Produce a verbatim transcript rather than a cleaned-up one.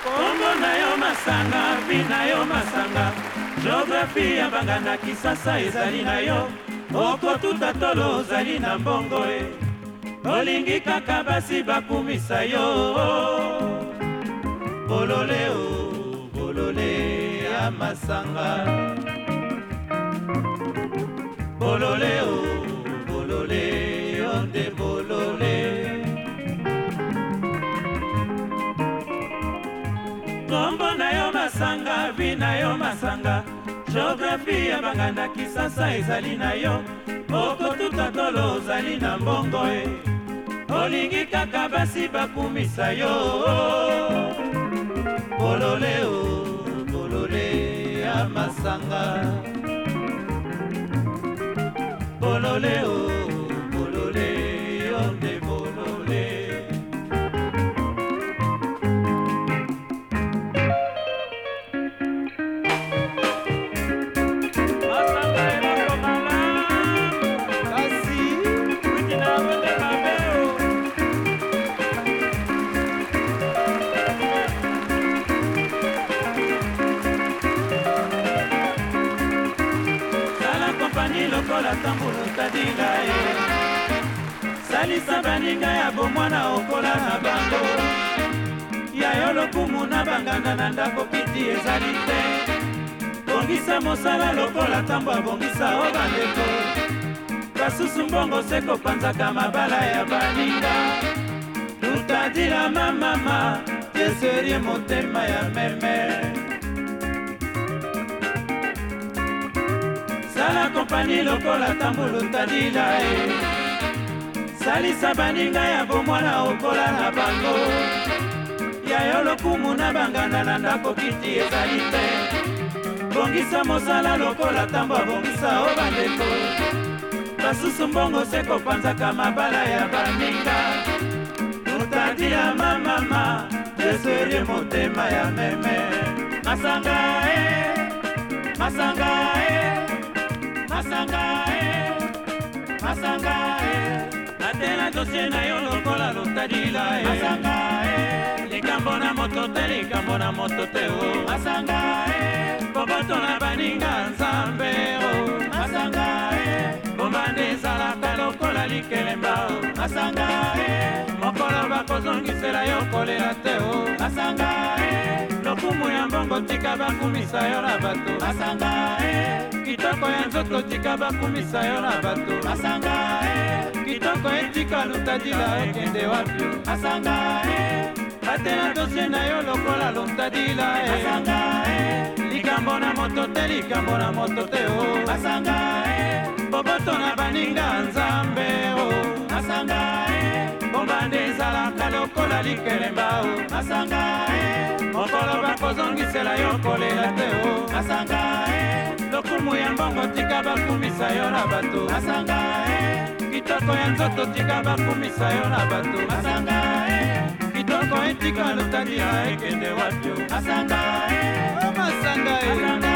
Kombo na yo masanga, vi na yo masanga, geographie ya banganda Kisasa ezali na yo, okotuta tolo ozali na mbongo e, olingi kaka basi bakumisa yo. Bolole o, bolole ya masanga, bolole o, bolole onde bolole. Kombo na yo masanga, vi na yo masanga, geographie ya banganda Kisasa ezali na yo, okotuta tolo ozali na mbongo e, olingi kaka basi bakumisa yo. Bolole o, bolole ya masanga, bolole o, bolole onde bolole. Lokola tambulu tadila e, salisa baninga ya bomwana okola na bango, ya yo lokumu na banganda na ndako kiti ezali te, bongisa mosala lokola tambo abongisa o bandeko, basusu mbongo se kopanzaka mabala ya baninga, tutadila mamama teseri motema ya meme. Sala kompani lokola tambulu tadila e, salisa baninga ya bomwana okola na bango, ya yo lokumu na banganda na ndako kiti ezali te, bongisa mosala lokola tambo abongisa o bandeko, basusu mbongo se kopanzaka mabala ya baninga, tutadila mamama teseri motema ya meme. Masanga e, masanga e, masanga e, masanga e, natela dosie na yo lokola lotadila e, masanga e, likambo na moto te, likambo na moto te o, masanga e, boboto na baninga nzambe o, masanga e, bombande ezalaka lokola likelemba o, masanga e, mokolo bakozongisela yo kolela te o, masanga e, lokumu ya mbongo tika bakumisa yo na bato, masanga e, kitoko ya nzoto tika bakumisa yo na bato, masanga e, kitoko etika lutadila ekende wapi, masanga e, atela dosie na yo lokola lutadila e, masanga e, likambo na moto te, likambo na moto te o, masanga e, boboto na baninga nzambe o, masanga e, bombande ezalaka lokola likelemba o, masanga e, mokolo bakozongisela yo kolela te o, masanga e, lokumu ya mbongo tika bakumisa yo na bato, masanga e, kitoko ya nzoto tika bakumisa yo na bato, masanga e, kitoko etika lutadila ekende wapi, masanga e, masanga e.